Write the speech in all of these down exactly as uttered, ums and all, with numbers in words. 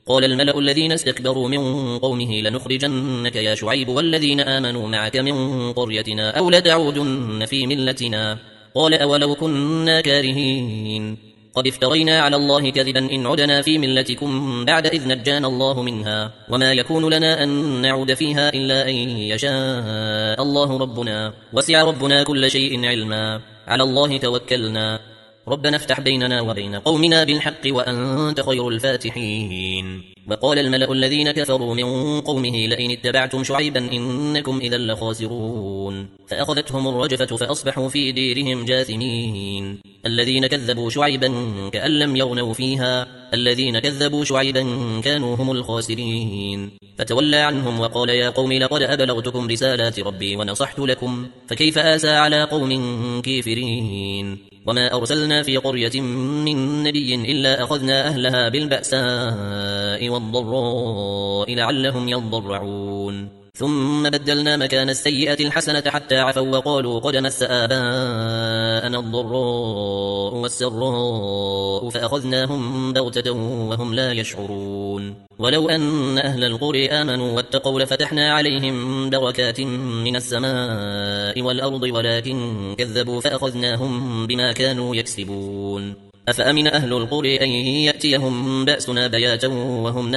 قال الملأ الذين استكبروا من قومه لنخرجنك يا شعيب والذين آمنوا معك من قريتنا أو لتعودن في ملتنا. قال أولو كنا كارهين قد افترينا على الله كذبا إن عدنا في ملتكم بعد إذ نجانا الله منها وما يكون لنا أن نعود فيها إلا أن يشاء الله ربنا وسع ربنا كل شيء علما على الله توكلنا ربنا افتح بيننا وبين قومنا بالحق وأنت خير الفاتحين. وقال الملأ الذين كفروا من قومه لئن اتبعتم شعيبا إنكم إذا لخاسرون فأخذتهم الرجفة فأصبحوا في ديرهم جاثمين. الذين كذبوا شعيبا كأن لم يغنوا فيها الذين كذبوا شعيبا كانوا هم الخاسرين. فتولى عنهم وقال يا قوم لقد أبلغتكم رسالات ربي ونصحت لكم فكيف آسى على قوم كافرين. وما أرسلنا في قرية من نبي إلا أخذنا أهلها بالبأساء والضراء لعلهم يضرعون ثم بدلنا مكان السيئة الحسنة حتى عفوا وقالوا قد مس آباءنا الضراء والسراء فأخذناهم بغتة وهم لا يشعرون. ولو أن أهل القرى آمنوا واتقوا لفتحنا عليهم بركات من السماء والأرض ولكن كذبوا فأخذناهم بما كانوا يكسبون. أفأمن أهل القرى أن يأتيهم بأسنا بياتا وهم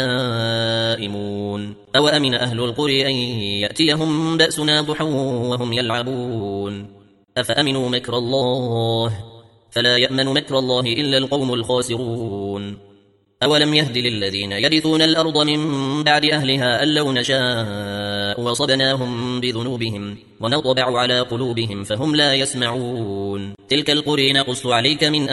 نائمون أو أمن أهل القرى أن يأتيهم بأسنا ضحى وهم يلعبون. أفأمنوا مكر الله فلا يأمن مكر الله إلا القوم الخاسرون. أولم يهد للذين يرثون الأرض من بعد أهلها أن لو نشاء وصبناهم بذنوبهم ونطبع على قلوبهم فهم لا يسمعون. تلك القرى نقص عليك من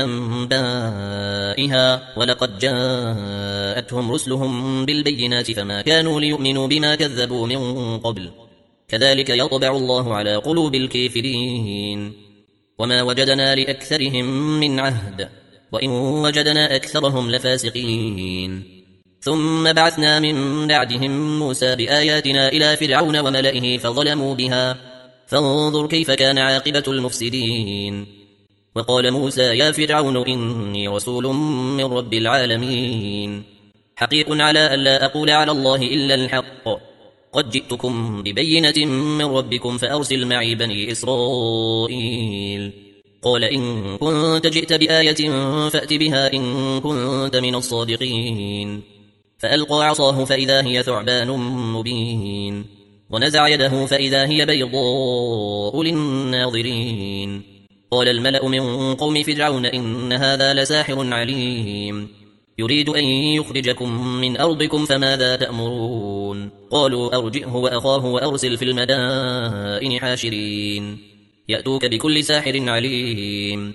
أنبائها ولقد جاءتهم رسلهم بالبينات فما كانوا ليؤمنوا بما كذبوا من قبل كذلك يطبع الله على قلوب الكافرين. وما وجدنا لأكثرهم من عهد وإن وجدنا أكثرهم لفاسقين. ثم بعثنا من بعدهم موسى بآياتنا إلى فرعون وملئه فظلموا بها فانظر كيف كان عاقبة المفسدين. وقال موسى يا فرعون إني رسول من رب العالمين حقيق على ألا أقول على الله إلا الحق قد جئتكم ببينة من ربكم فأرسل معي بني إسرائيل. قال إن كنت جئت بآية فأت بها إن كنت من الصادقين. فألقى عصاه فإذا هي ثعبان مبين ونزع يده فإذا هي بيضاء للناظرين. قال الملأ من قوم فرعون إن هذا لساحر عليم يريد أن يخرجكم من أرضكم فماذا تأمرون. قالوا أرجئه وأخاه وأرسل في المدائن حاشرين يأتوك بكل ساحر عليم.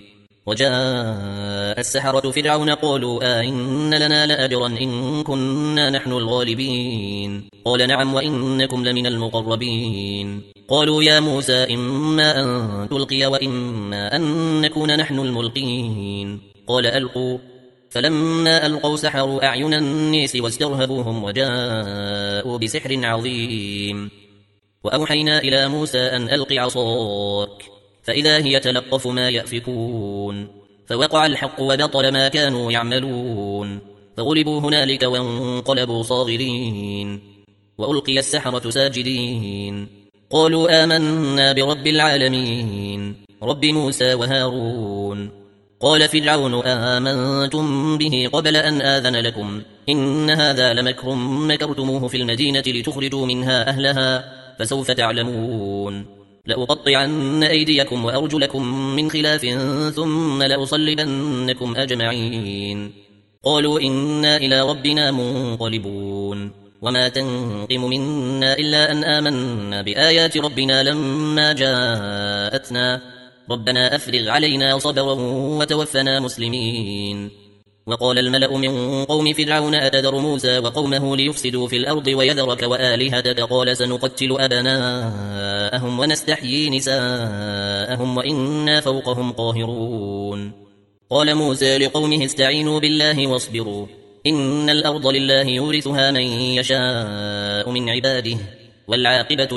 وجاء السحرة فرعون قالوا آئن لنا لأجرا إن كنا نحن الغالبين. قال نعم وإنكم لمن المقربين. قالوا يا موسى إما أن تلقي وإما أن نكون نحن الملقين. قال ألقوا فلما ألقوا سحروا أعين الناس واسترهبوهم وجاءوا بسحر عظيم. وأوحينا إلى موسى أن ألق عصاك فإذا هي تلقف ما يأفكون. فوقع الحق وبطل ما كانوا يعملون فغلبوا هنالك وانقلبوا صاغرين وألقي السحرة ساجدين. قالوا آمنا برب العالمين رب موسى وهارون. قال فرعون آمنتم به قبل أن آذن لكم إن هذا لمكر مكرتموه في المدينة لتخرجوا منها أهلها فسوف تعلمون. لأقطعن أيديكم وأرجلكم من خلاف ثم لأصلبنكم أجمعين. قالوا إنا إلى ربنا منقلبون. وما تنقم منا إلا أن آمنا بآيات ربنا لما جاءتنا ربنا أفرغ علينا صبرا وتوفنا مسلمين. وقال الملأ من قوم فرعون أتذر موسى وقومه ليفسدوا في الأرض ويذرك وآلهتك قال سنقتل أبناءهم ونستحيي نساءهم وإنا فوقهم قاهرون. قال موسى لقومه استعينوا بالله واصبروا إن الأرض لله يورثها من يشاء من عباده والعاقبة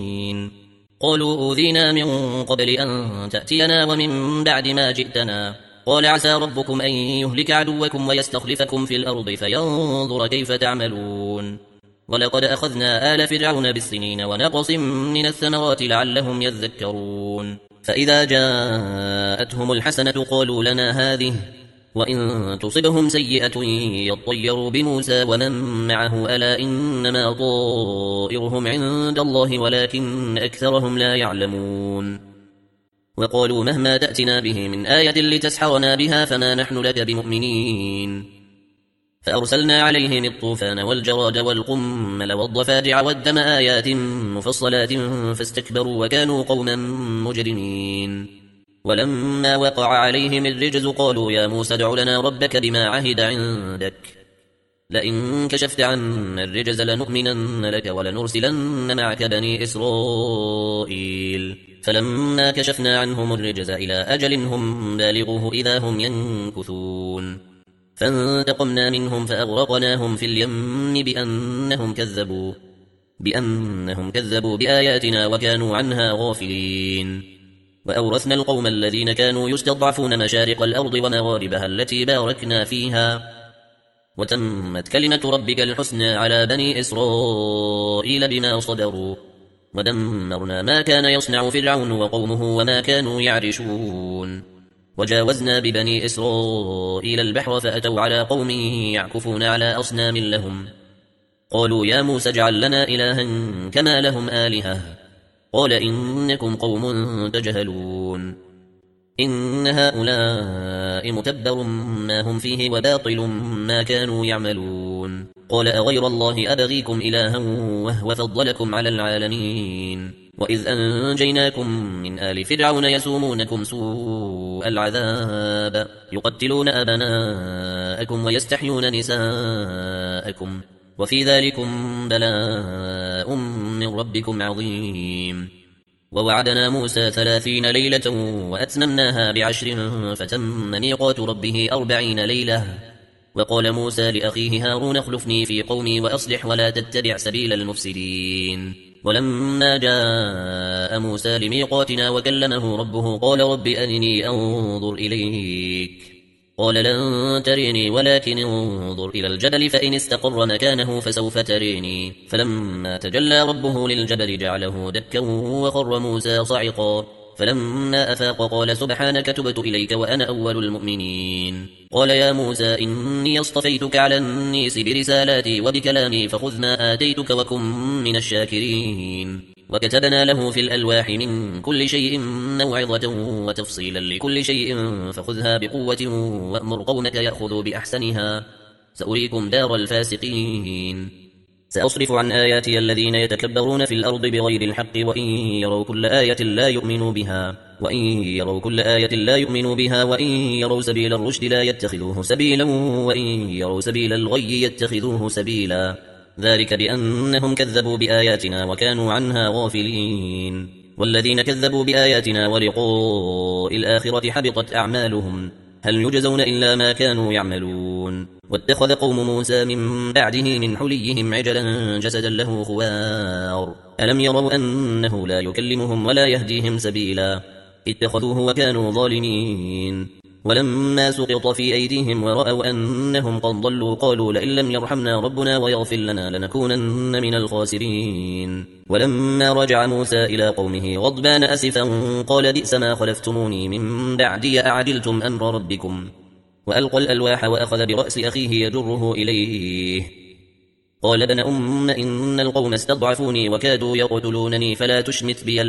للمتقين. قالوا أوذينا من قبل أن تأتينا ومن بعد ما جئتنا قال عسى ربكم أن يهلك عدوكم ويستخلفكم في الأرض فينظر كيف تعملون ولقد أخذنا آل فرعون بالسنين ونقص من الثمرات لعلهم يذكرون فإذا جاءتهم الحسنة قالوا لنا هذه وإن تصبهم سيئة يطيروا بموسى ومن معه ألا إنما طائرهم عند الله ولكن أكثرهم لا يعلمون وقالوا مهما تأتنا به من آية لتسحرنا بها فما نحن لك بمؤمنين فأرسلنا عليهم الطوفان والجراد والقمل والضفادع والدم آيات مفصلات فاستكبروا وكانوا قوما مجرمين ولما وقع عليهم الرجز قالوا يا موسى ادع لنا ربك بما عهد عندك لئن كشفت عنا الرجز لنؤمنن لك ولنرسلن معك بني إسرائيل فلما كشفنا عنهم الرجز إلى أجل هم بالغوه إذا هم ينكثون فانتقمنا منهم فأغرقناهم في اليم بأنهم كذبوا بأنهم كذبوا بآياتنا وكانوا عنها غافلين وأورثنا القوم الذين كانوا يستضعفون مشارق الأرض ومغاربها التي باركنا فيها وتمت كلمة ربك الحسنى على بني إسرائيل بما صبروا ودمرنا ما كان يصنع فرعون وقومه وما كانوا يعرشون وجاوزنا ببني إسرائيل البحر فأتوا على قوم يعكفون على أصنام لهم قالوا يا موسى اجعل لنا إلها كما لهم آلهة قال إنكم قوم تجهلون إن هؤلاء متبر ما هم فيه وباطل ما كانوا يعملون قال أغير الله أبغيكم إلها وهو فضلكم على العالمين وإذ أنجيناكم من آل فرعون يسومونكم سوء العذاب يقتلون أبناءكم ويستحيون نساءكم وفي ذلكم بلاء من ربكم عظيم ووعدنا موسى ثلاثين ليلة وأتممناها بعشر فتم ميقات ربه أربعين ليلة وقال موسى لأخيه هارون اخلفني في قومي وأصلح ولا تتبع سبيل المفسدين ولما جاء موسى لميقاتنا وكلمه ربه قال رب أرني أنظر إليك قال لن تريني ولكن انظر إلى الجبل فإن استقر مكانه فسوف تريني فلما تجلى ربه للجبل جعله دكا وخر موسى صعقا فلما أفاق قال سبحانك تبت إليك وأنا أول المؤمنين قال يا موسى إني اصطفيتك على الناس برسالاتي وبكلامي فخذ ما آتيتك وكن من الشاكرين وكتبنا له في الألواح من كل شيء موعظة وتفصيلا لكل شيء فخذها بقوة وأمر قومك يأخذوا بأحسنها سأريكم دار الفاسقين سأصرف عن آياتي الذين يتكبرون في الأرض بغير الحق وإن يروا كل آية لا يؤمنوا بها وإن يروا كل آية لا يؤمنوا بها وإن يروا سبيل الرشد لا يتخذوه سبيلا وإن يروا سبيل الغي يتخذوه سبيلا ذلك بأنهم كذبوا بآياتنا وكانوا عنها غافلين والذين كذبوا بآياتنا ولقاء الآخرة حبطت أعمالهم هل يجزون إلا ما كانوا يعملون واتخذ قوم موسى من بعده من حليهم عجلا جسدا له خوار ألم يروا أنه لا يكلمهم ولا يهديهم سبيلا اتخذوه وكانوا ظالمين ولما سقط في أيديهم ورأوا أنهم قد ضلوا قالوا لئن لم يرحمنا ربنا ويغفر لنا لنكونن من الخاسرين ولما رجع موسى إلى قومه غضبان أسفا قال بئس ما خلفتموني من بعدي أعدلتم أمر ربكم وألقى الألواح وأخذ برأس أخيه يجره إليه قال ابن أم إن القوم استضعفوني وكادوا يقتلونني فلا تشمت بي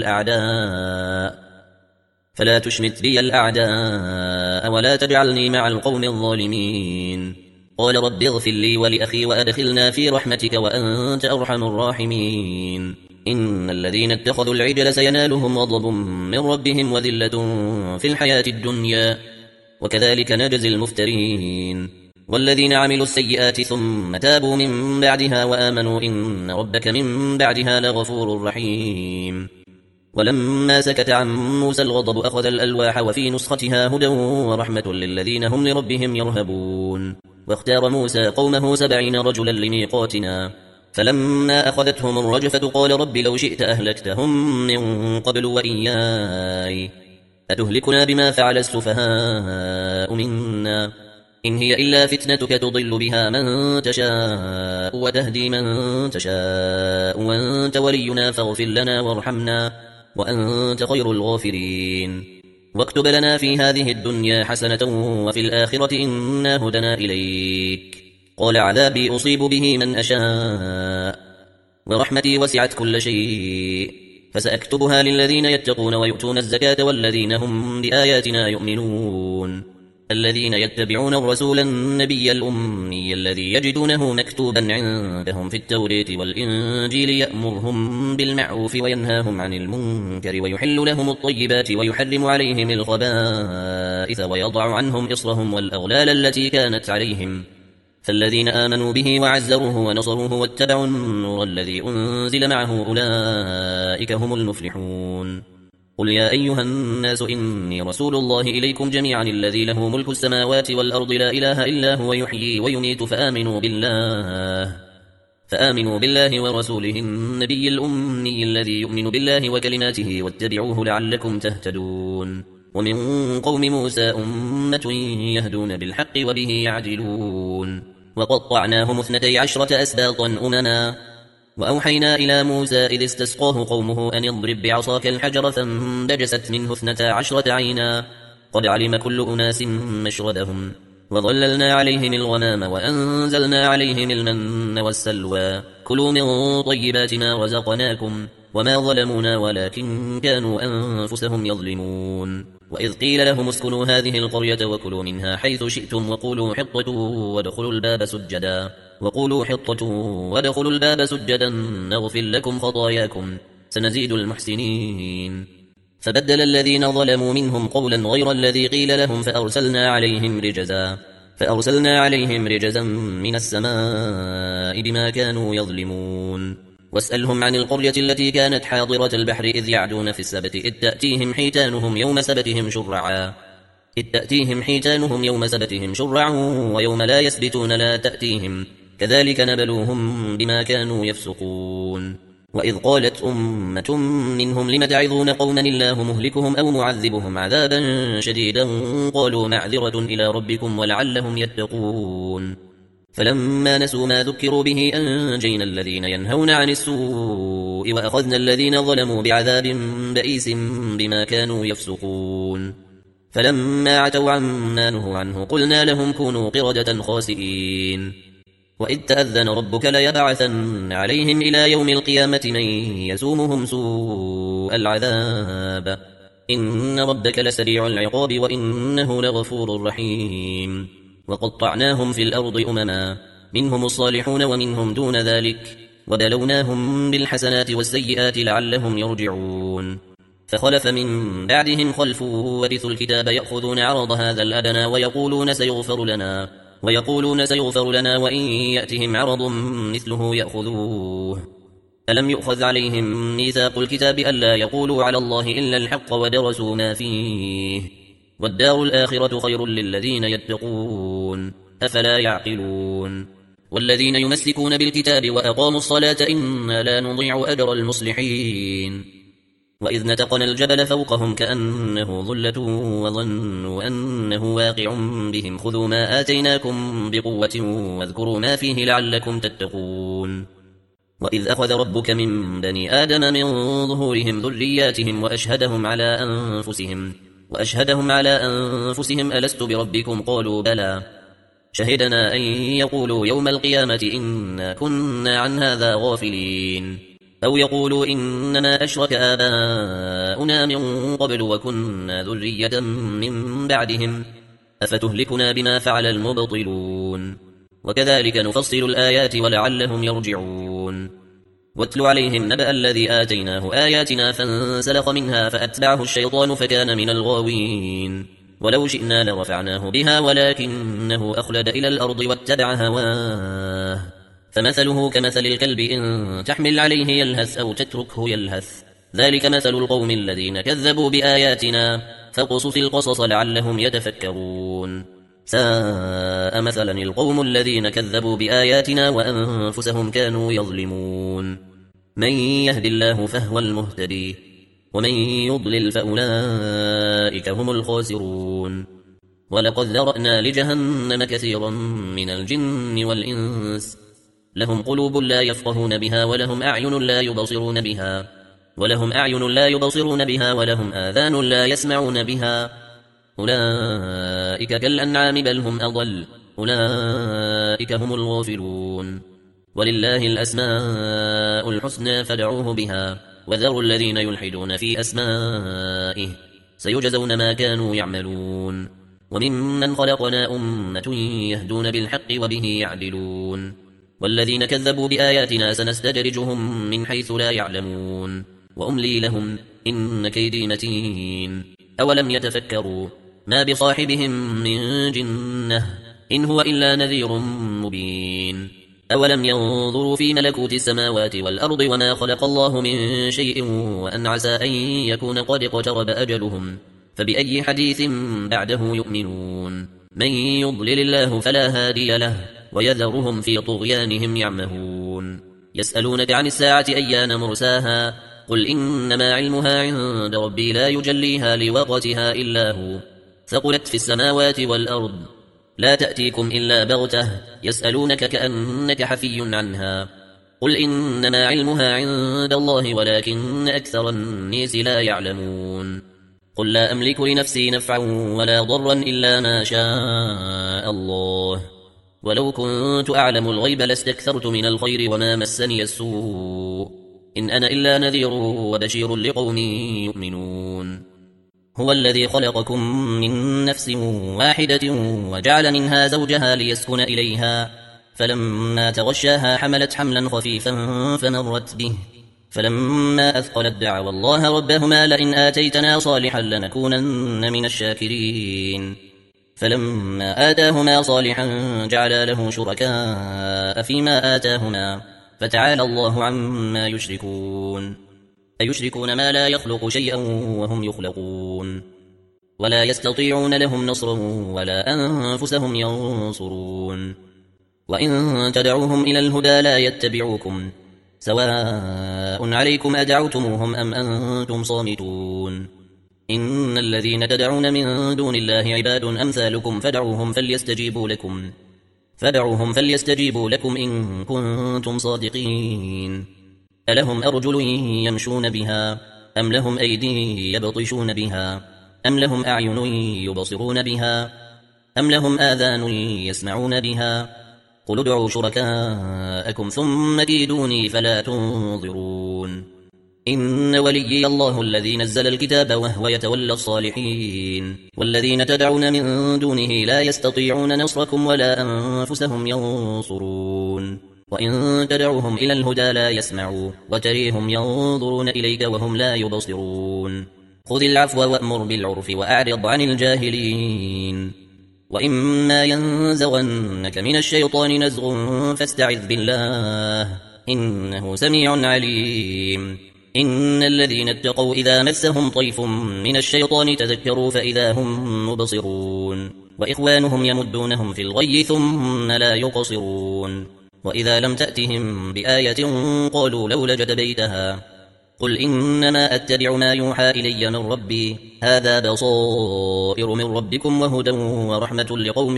الأعداء فلا تشمت بي الأعداء ولا تجعلني مع القوم الظالمين قال رب اغفر لي ولأخي وأدخلنا في رحمتك وأنت أرحم الراحمين إن الذين اتخذوا العجل سينالهم غضب من ربهم وذلة في الحياة الدنيا وكذلك نجزي المفترين والذين عملوا السيئات ثم تابوا من بعدها وآمنوا إن ربك من بعدها لغفور رحيم ولما سكت عن موسى الغضب أخذ الألواح وفي نسختها هدى ورحمة للذين هم لربهم يرهبون واختار موسى قومه سبعين رجلا لميقاتنا فلما أخذتهم الرجفة قال رب لو شئت أهلكتهم من قبل وإياي أتهلكنا بما فعل السفهاء منا إن هي إلا فتنتك تضل بها من تشاء وتهدي من تشاء وأنت ولينا فاغفر لنا وارحمنا وأنت خير الغافرين واكتب لنا في هذه الدنيا حسنة وفي الآخرة إنا هدنا إليك قال عذابي أصيب به من أشاء ورحمتي وسعت كل شيء فسأكتبها للذين يتقون ويؤتون الزكاة والذين هم بآياتنا يؤمنون الذين يتبعون الرسول النبي الأمي الذي يجدونه مكتوبا عندهم في التوراة والإنجيل يأمرهم بالمعروف وينهاهم عن المنكر ويحل لهم الطيبات ويحرم عليهم الخبائث ويضع عنهم إصرهم والأغلال التي كانت عليهم فالذين آمنوا به وعزروه ونصروه واتبعوا النور الذي أنزل معه أولئك هم المفلحون قل يا أيها الناس إني رسول الله إليكم جميعا الذي له ملك السماوات والأرض لا إله إلا هو يحيي ويميت فآمنوا بالله فآمنوا بالله ورسوله النبي الأمي الذي يؤمن بالله وكلماته واتبعوه لعلكم تهتدون ومن قوم موسى أمة يهدون بالحق وبه يعدلون وقطعناهم اثنتي عشرة أسباطا أمما وأوحينا إلى موسى إذ استسقاه قومه أن اضرب بعصاك الحجر فانبجست منه اثنتا عشرة عينا قد علم كل أناس مشربهم وظللنا عليهم الغمام وأنزلنا عليهم المن والسلوى كلوا من طيبات ما رزقناكم وما ظلمونا ولكن كانوا أنفسهم يظلمون وإذ قيل لهم اسكنوا هذه القرية وكلوا منها حيث شئتم وقولوا حطة وادخلوا الباب سجدا وقولوا حطة وادخلوا الباب سجدا نغفر لكم خطاياكم سنزيد المحسنين فبدل الذين ظلموا منهم قولا غير الذي قيل لهم فأرسلنا عليهم رجزا فأرسلنا عليهم رجزا من السماء بما كانوا يظلمون واسألهم عن القرية التي كانت حاضرة البحر إذ يعدون في السبت إذ تأتيهم حيتانهم يوم سبتهم شرعا إذ تأتيهم حيتانهم يوم سبتهم شرعا ويوم لا يسبتون لا تأتيهم كذلك نبلوهم بما كانوا يفسقون وإذ قالت أمة منهم لم تعظون قوما الله مهلكهم أو معذبهم عذابا شديدا قالوا معذرة إلى ربكم ولعلهم يتقون فلما نسوا ما ذكروا به أنجينا الذين ينهون عن السوء وأخذنا الذين ظلموا بعذاب بئيس بما كانوا يفسقون فلما عتوا عما نهوا عنه قلنا لهم كونوا قردة خاسئين وإذ تأذن ربك ليبعثن عليهم إلى يوم القيامة من يسومهم سوء العذاب إن ربك لسريع العقاب وإنه لغفور رحيم وقطعناهم في الأرض أمما منهم الصالحون ومنهم دون ذلك وبلوناهم بالحسنات والسيئات لعلهم يرجعون فخلف من بعدهم خلف ورثوا الكتاب يأخذون عرض هذا الأدنى ويقولون سيغفر لنا ويقولون سيغفر لنا وإن يأتهم عرض مثله يأخذوه ألم يؤخذ عليهم ميثاق الكتاب ألا يقولوا على الله إلا الحق ودرسوا ما فيه والدار الآخرة خير للذين يتقون أفلا يعقلون والذين يمسكون بالكتاب وأقاموا الصلاة إنا لا نضيع أجر المصلحين وإذ نتقنا الجبل فوقهم كأنه ظلة وظنوا أنه واقع بهم خذوا ما آتيناكم بقوة واذكروا ما فيه لعلكم تتقون وإذ أخذ ربك من بني آدم من ظهورهم ذرياتهم وأشهدهم على أنفسهم وأشهدهم على أنفسهم ألست بربكم قالوا بلى شهدنا أن يقولوا يوم القيامة إنا كنا عن هذا غافلين أو يقولوا إنما أشرك آباؤنا من قبل وكنا ذرية من بعدهم أفتهلكنا بما فعل المبطلون وكذلك نفصل الآيات ولعلهم يرجعون واتل عليهم نبأ الذي آتيناه آياتنا فانسلخ منها فأتبعه الشيطان فكان من الغاوين ولو شئنا لرفعناه بها ولكنه أخلد إلى الأرض واتبع هواه فمثله كمثل الكلب إن تحمل عليه يلهث أو تتركه يلهث ذلك مثل القوم الذين كذبوا بآياتنا فاقصص القصص لعلهم يتفكرون ساء مثلا القوم الذين كذبوا بآياتنا وأنفسهم كانوا يظلمون من يهد الله فهو المهتدي ومن يضلل فأولئك أولئك هم الخاسرون. ولقد ذرأنا لجهنم كثيرا من الجن والإنس لهم قلوب لا يفقهون بها ولهم أعين لا يبصرون بها ولهم أعين لا يبصرون بها ولهم آذان لا يسمعون بها أولئك كالأنعام بل هم أضل أولئك هم الغافلون. ولله الأسماء الحسنى فادعوه بها وذروا الذين يلحدون في أسمائه سيجزون ما كانوا يعملون. وممن خلقنا أمة يهدون بالحق وبه يعدلون والذين كذبوا بآياتنا سنستدرجهم من حيث لا يعلمون وأملي لهم إن كيدي متين. أولم يتفكروا ما بصاحبهم من جنة إن هو إلا نذير مبين. أولم ينظروا في ملكوت السماوات والأرض وما خلق الله من شيء وأن عسى أن يكون قد اقترب أجلهم فبأي حديث بعده يؤمنون. من يضلل الله فلا هادي له ويذرهم في طغيانهم يعمهون. يسألونك عن الساعة أيان مرساها قل إنما علمها عند ربي لا يجليها لوقتها إلا هو ثقلت في السماوات والأرض لا تأتيكم إلا بغتة يسألونك كأنك حفي عنها قل إنما علمها عند الله ولكن أكثر الناس لا يعلمون. قل لا أملك لنفسي نفعا ولا ضرا إلا ما شاء الله ولو كنت أعلم الغيب لاستكثرت من الخير وما مسني السوء إن أنا إلا نذير وبشير لقوم يؤمنون. هو الذي خلقكم من نفس واحدة وجعل منها زوجها ليسكن إليها فلما تغشاها حملت حملا خفيفا فمرت به فلما أثقلت دعوا الله ربهما لئن آتيتنا صالحا لنكونن من الشاكرين فلما آتاهما صالحا جعلا له شركاء فيما آتاهما فتعالى الله عما يشركون. أيشركون ما لا يخلق شيئا وهم يخلقون ولا يستطيعون لهم نصرا ولا أنفسهم ينصرون. وإن تدعوهم إلى الهدى لا يتبعوكم سواء عليكم أدعوتموهم أم أنتم صامتون. إن الذين تدعون من دون الله عباد أمثالكم فدعوهم فليستجيبوا لكم فدعوهم فليستجيبوا لكم إن كنتم صادقين. ألهم أرجل يمشون بها أم لهم أيدي يبطشون بها أم لهم أعين يبصرون بها أم لهم آذان يسمعون بها قل ادعوا شركاءكم ثم كيدوني فلا تنظرون. إن وليي الله الذي نزل الكتاب وهو يتولى الصالحين والذين تدعون من دونه لا يستطيعون نصركم ولا أنفسهم ينصرون. وإن تدعوهم إلى الهدى لا يسمعوا وتريهم ينظرون إليك وهم لا يبصرون. خذ العفو وأمر بالعرف وأعرض عن الجاهلين. وإما ينزغنك من الشيطان نزغ فاستعذ بالله إنه سميع عليم. إن الذين اتقوا إذا مسهم طيف من الشيطان تذكروا فإذا هم مبصرون وإخوانهم يمدونهم في الغي ثم لا يقصرون. وإذا لم تأتهم بآية قالوا لولا جتبيتها قل إنما أتبع ما يوحى إلي من ربي هذا بصائر من ربكم وهدى ورحمة لقوم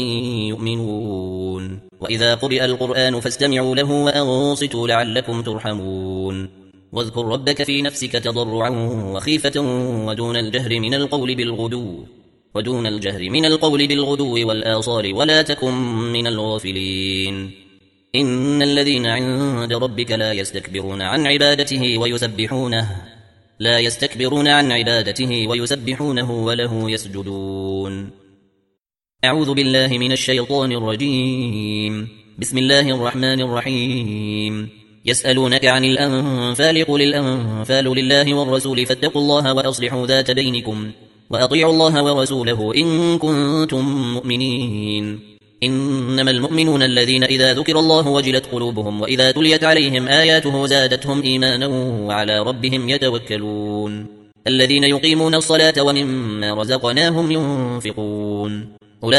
يؤمنون. وإذا قرئ القرآن فاستمعوا له وأنصتوا لعلكم ترحمون. واذكر ربك في نفسك تضرعا وخيفة ودون الجهر من القول بالغدو ودون الجهر من القول بالغدو والآصال ولا تكن من الغافلين. إن الذين عند ربك لا يستكبرون عن عبادته ويسبحونه لا يستكبرون عن عبادته ويسبحونه وله يسجدون. أعوذ بالله من الشيطان الرجيم. بسم الله الرحمن الرحيم. يسألونك عن الأنفال قل الأنفال لله والرسول فاتقوا الله وأصلحوا ذات بينكم وأطيعوا الله ورسوله إن كنتم مؤمنين. إنما المؤمنون الذين إذا ذكر الله وجلت قلوبهم وإذا تليت عليهم آياته زادتهم إيمانا وعلى ربهم يتوكلون. الذين يقيمون الصلاة ومما رزقناهم ينفقون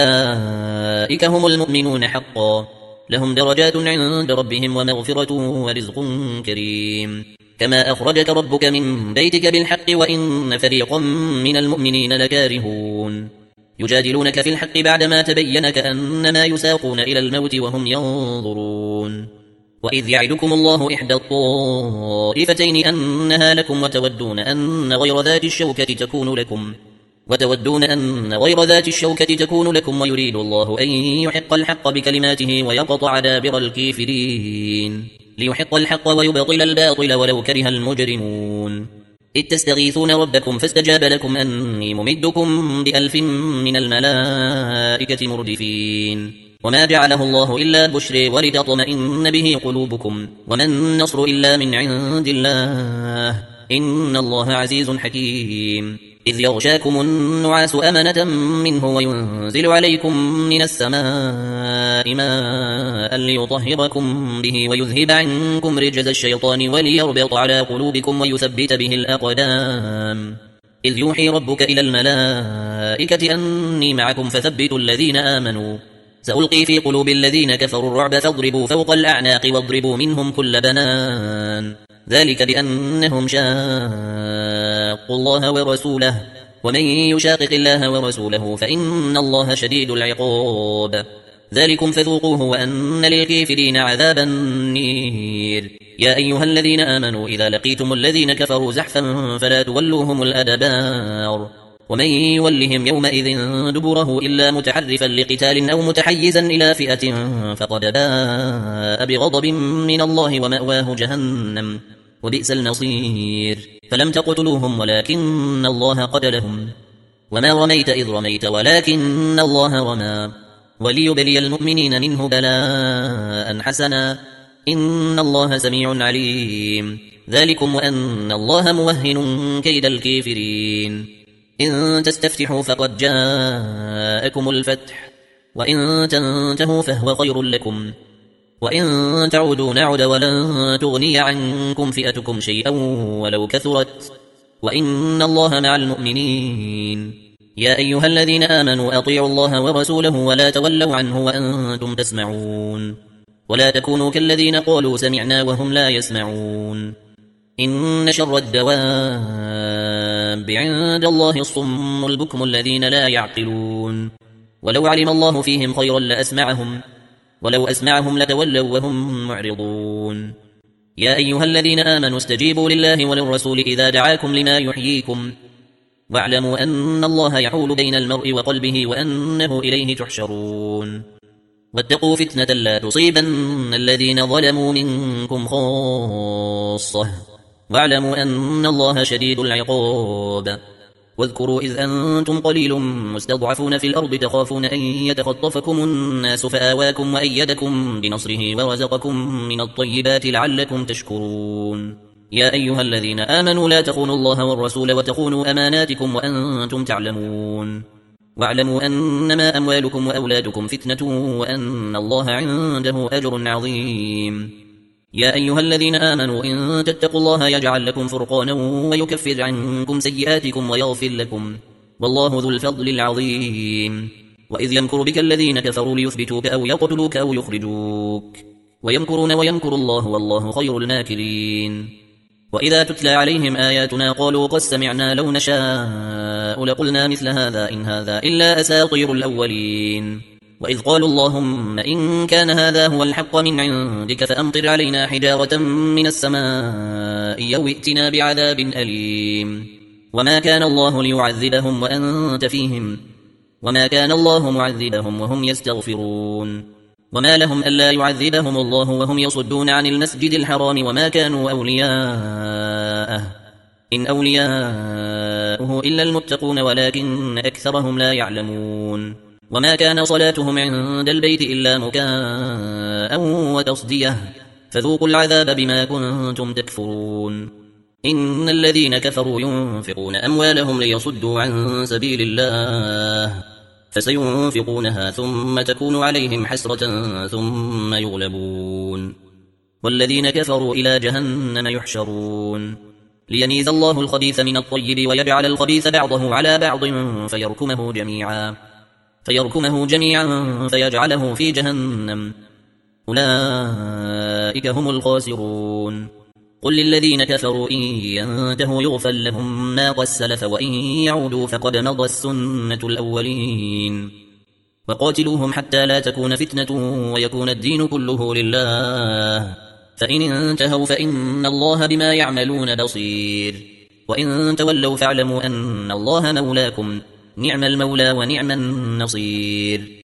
أولئك هم المؤمنون حقا لهم درجات عند ربهم ومغفرة ورزق كريم. كما أخرجك ربك من بيتك بالحق وإن فريقا من المؤمنين لكارهون يجادلونك في الحق بعدما تبين كأنما يساقون إلى الموت وهم ينظرون وإذ يعدكم الله إحدى الطائفتين أنها لكم وتودون أن غير ذات الشوكة تكون لكم وتودون أن غير ذات الشوكة تكون لكم ويريد الله أن يحق الحق بكلماته ويقطع دابر الكافرين ليحق الحق ويبطل الباطل ولو كره المجرمون إذ تستغيثون ربكم فاستجاب لكم أني ممدكم بألف من الملائكة مردفين وما جعله الله إلا بشر ولتطمئن به قلوبكم وما النصر إلا من عند الله إن الله عزيز حكيم إذ يغشاكم النعاس أمنة منه وينزل عليكم من السماء ماء ليطهركم به ويذهب عنكم رجز الشيطان وليربط على قلوبكم ويثبت به الأقدام إذ يوحي ربك إلى الملائكة أني معكم فثبتوا الذين آمنوا سألقي في قلوب الذين كفروا الرعب فاضربوا فوق الأعناق واضربوا منهم كل بنان ذلك بأنهم شاقوا الله ورسوله ومن يشاقق الله ورسوله فإن الله شديد العقاب ذلكم فذوقوه وأن للكافرين عذاب النير يا أيها الذين آمنوا إذا لقيتم الذين كفروا زحفا فلا تولوهم الأدبار ومن يولهم يومئذ دبره إلا متحرفا لقتال أو متحيزا إلى فئة فقد باء بغضب من الله ومأواه جهنم وبئس المصير فلم تقتلوهم ولكن الله قتلهم وما رميت إذ رميت ولكن الله رمى وليبلي المؤمنين منه بلاء حسنا إن الله سميع عليم ذلكم وأن الله موهن كيد الكافرين إن تستفتحوا فقد جاءكم الفتح وإن تنتهوا فهو خير لكم وإن تعودوا نعد ولن تغني عنكم فئتكم شيئا ولو كثرت وإن الله مع المؤمنين يا أيها الذين آمنوا أطيعوا الله ورسوله ولا تولوا عنه وأنتم تسمعون ولا تكونوا كالذين قالوا سمعنا وهم لا يسمعون إن شر الدواب عند الله الصم البكم الذين لا يعقلون ولو علم الله فيهم خيرا لأسمعهم ولو أسمعهم لتولوا وهم معرضون يا أيها الذين آمنوا استجيبوا لله وللرسول إذا دعاكم لما يحييكم واعلموا أن الله يحول بين المرء وقلبه وأنه إليه تحشرون واتقوا فتنة لا تصيبن الذين ظلموا منكم خاصة واعلموا أن الله شديد العقاب واذكروا إذ أنتم قليل مستضعفون في الأرض تخافون أن يتخطفكم الناس فآواكم وأيدكم بنصره ورزقكم من الطيبات لعلكم تشكرون يا أيها الذين آمنوا لا تخونوا الله والرسول وتخونوا أماناتكم وأنتم تعلمون واعلموا أنما أموالكم وأولادكم فتنة وأن الله عنده أجر عظيم يا أيها الذين آمنوا إن تتقوا الله يجعل لكم فرقانا ويكفر عنكم سيئاتكم ويغفر لكم والله ذو الفضل العظيم وإذ يمكر بك الذين كفروا ليثبتوك أو يقتلوك أو يخرجوك ويمكرون ويمكر الله والله خير الماكرين وإذا تتلى عليهم آياتنا قالوا قد سمعنا لو نشاء لقلنا مثل هذا إن هذا إلا أساطير الأولين وإذ قالوا اللهم إن كان هذا هو الحق من عندك فأمطر علينا حجارة من السماء أو ائتنا بعذاب أليم وما كان الله ليعذبهم وأنت فيهم وما كان الله معذبهم وهم يستغفرون وما لهم ألا يعذبهم الله وهم يصدون عن المسجد الحرام وما كانوا أولياءه إن أولياؤه إلا المتقون ولكن أكثرهم لا يعلمون وما كان صلاتهم عند البيت إلا مكاء وتصدية فذوقوا العذاب بما كنتم تكفرون إن الذين كفروا ينفقون أموالهم ليصدوا عن سبيل الله فسينفقونها ثم تكون عليهم حسرة ثم يغلبون والذين كفروا إلى جهنم يحشرون ليميز الله الخبيث من الطيب ويجعل الخبيث بعضه على بعض فيركمه جميعا فيركمه جميعا فيجعله في جهنم أولئك هم الخاسرون قل للذين كفروا إن ينتهوا يغفر لهم ما قد سلف وإن يعودوا فقد مضت السنة الأولين وقاتلوهم حتى لا تكون فتنة ويكون الدين كله لله فإن انتهوا فإن الله بما يعملون بصير وإن تولوا فاعلموا أن الله مولاكم نعم المولى ونعم النصير.